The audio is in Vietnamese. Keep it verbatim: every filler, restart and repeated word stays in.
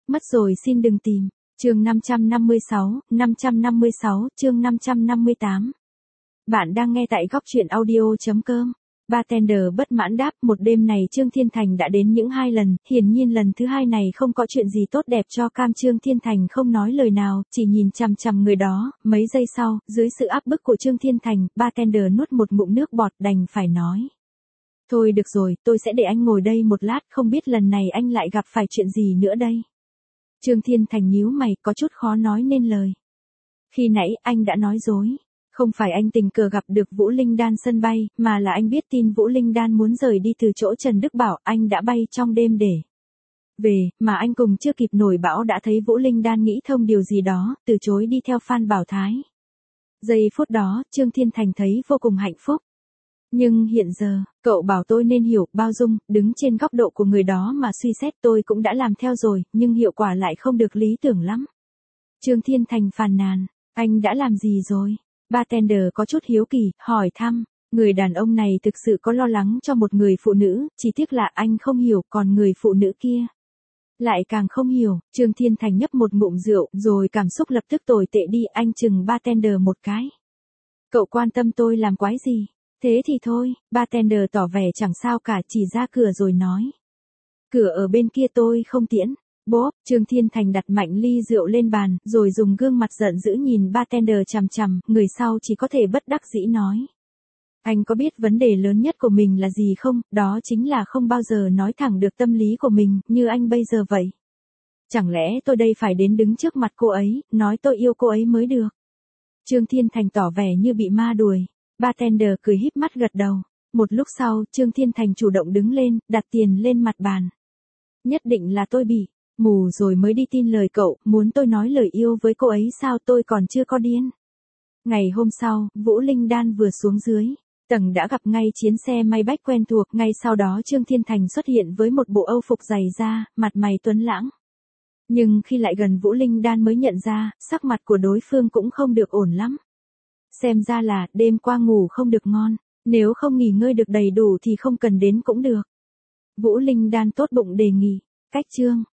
Mất rồi xin đừng tìm. Chương năm trăm năm mươi sáu, năm trăm năm mươi sáu, chương năm trăm năm mươi tám. Bạn đang nghe tại góc truyện audio chấm com. Bartender bất mãn đáp, một đêm này Trương Thiên Thành đã đến những hai lần, hiển nhiên lần thứ hai này không có chuyện gì tốt đẹp cho cam. Trương Thiên Thành không nói lời nào, chỉ nhìn chằm chằm người đó, mấy giây sau, dưới sự áp bức của Trương Thiên Thành, Bartender nuốt một ngụm nước bọt đành phải nói. Thôi được rồi, tôi sẽ để anh ngồi đây một lát, không biết lần này anh lại gặp phải chuyện gì nữa đây. Trương Thiên Thành nhíu mày, có chút khó nói nên lời. Khi nãy anh đã nói dối. Không phải anh tình cờ gặp được Vũ Linh Đan sân bay, mà là anh biết tin Vũ Linh Đan muốn rời đi từ chỗ Trần Đức Bảo, anh đã bay trong đêm để về, mà anh cùng chưa kịp nổi bão đã thấy Vũ Linh Đan nghĩ thông điều gì đó, từ chối đi theo Phan Bảo Thái. Giây phút đó, Trương Thiên Thành thấy vô cùng hạnh phúc. Nhưng hiện giờ, cậu bảo tôi nên hiểu, bao dung, đứng trên góc độ của người đó mà suy xét, tôi cũng đã làm theo rồi, nhưng hiệu quả lại không được lý tưởng lắm. Trương Thiên Thành phàn nàn, anh đã làm gì rồi? Bartender có chút hiếu kỳ, hỏi thăm, người đàn ông này thực sự có lo lắng cho một người phụ nữ, chỉ tiếc là anh không hiểu, còn người phụ nữ kia lại càng không hiểu. Trương Thiên Thành nhấp một ngụm rượu, rồi cảm xúc lập tức tồi tệ đi, anh chừng Bartender một cái. Cậu quan tâm tôi làm quái gì? Thế thì thôi, Bartender tỏ vẻ chẳng sao cả, chỉ ra cửa rồi nói. Cửa ở bên kia tôi không tiễn. Bốp, Trương Thiên Thành đặt mạnh ly rượu lên bàn, rồi dùng gương mặt giận dữ nhìn Bartender chằm chằm, người sau chỉ có thể bất đắc dĩ nói. Anh có biết vấn đề lớn nhất của mình là gì không? Đó chính là không bao giờ nói thẳng được tâm lý của mình, như anh bây giờ vậy. Chẳng lẽ tôi đây phải đến đứng trước mặt cô ấy, nói tôi yêu cô ấy mới được? Trương Thiên Thành tỏ vẻ như bị ma đuổi. Bartender cười híp mắt gật đầu. Một lúc sau, Trương Thiên Thành chủ động đứng lên, đặt tiền lên mặt bàn. Nhất định là tôi bị mù rồi mới đi tin lời cậu, muốn tôi nói lời yêu với cô ấy sao, tôi còn chưa có điên. Ngày hôm sau, Vũ Linh Đan vừa xuống dưới tầng đã gặp ngay chiến xe may bách quen thuộc, ngay sau đó Trương Thiên Thành xuất hiện với một bộ âu phục dày da, mặt mày tuấn lãng. Nhưng khi lại gần Vũ Linh Đan mới nhận ra, sắc mặt của đối phương cũng không được ổn lắm. Xem ra là, đêm qua ngủ không được ngon, nếu không nghỉ ngơi được đầy đủ thì không cần đến cũng được. Vũ Linh Đan tốt bụng đề nghị, cách Trương